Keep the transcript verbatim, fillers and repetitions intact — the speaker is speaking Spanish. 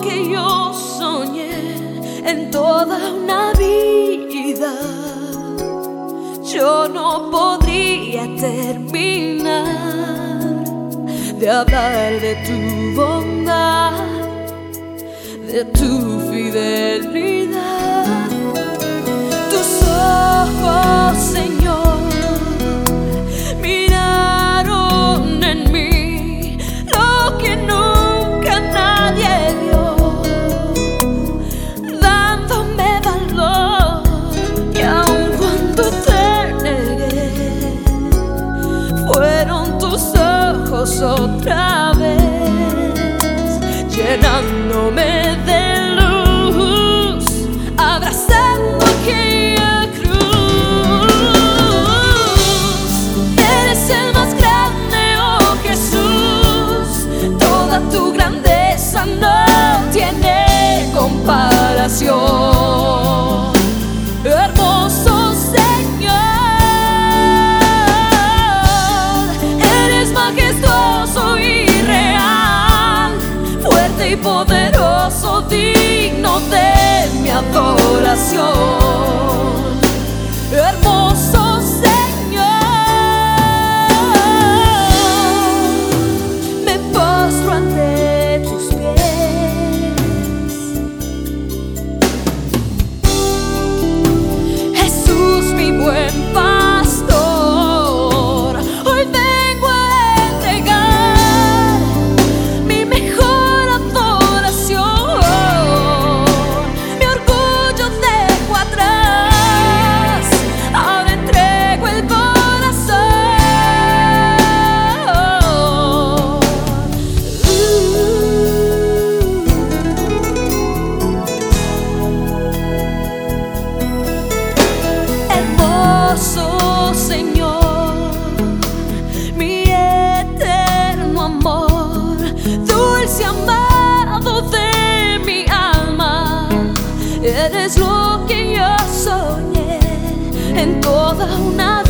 que yo soñé en toda una vida. Yo no podría terminar de hablar de tu bondad, de tu fidelidad. Tus ojos, Señor, miraron en mí lo que nunca nadie vio, dándome valor. Y aun cuando te negué, fueron tus ojos otra vez, llenándome de luz, abrazando aquella cruz. Eres el más grande, oh Jesús, toda tu grandeza no tiene comparación. Hermoso Señor, eres majestuoso y real, fuerte y poderoso, digno de mi adoración. Hermoso Señor, me postro ante tus pies. Jesús, mi buen pastor, hoy vengo a entregar mi mejor adoración. Mi orgullo dejo atrás, ahora entrego el corazón. Hermoso Señor, mi eterno amor, dulce amado de mi alma, eres lo que yo soñé en toda una vida.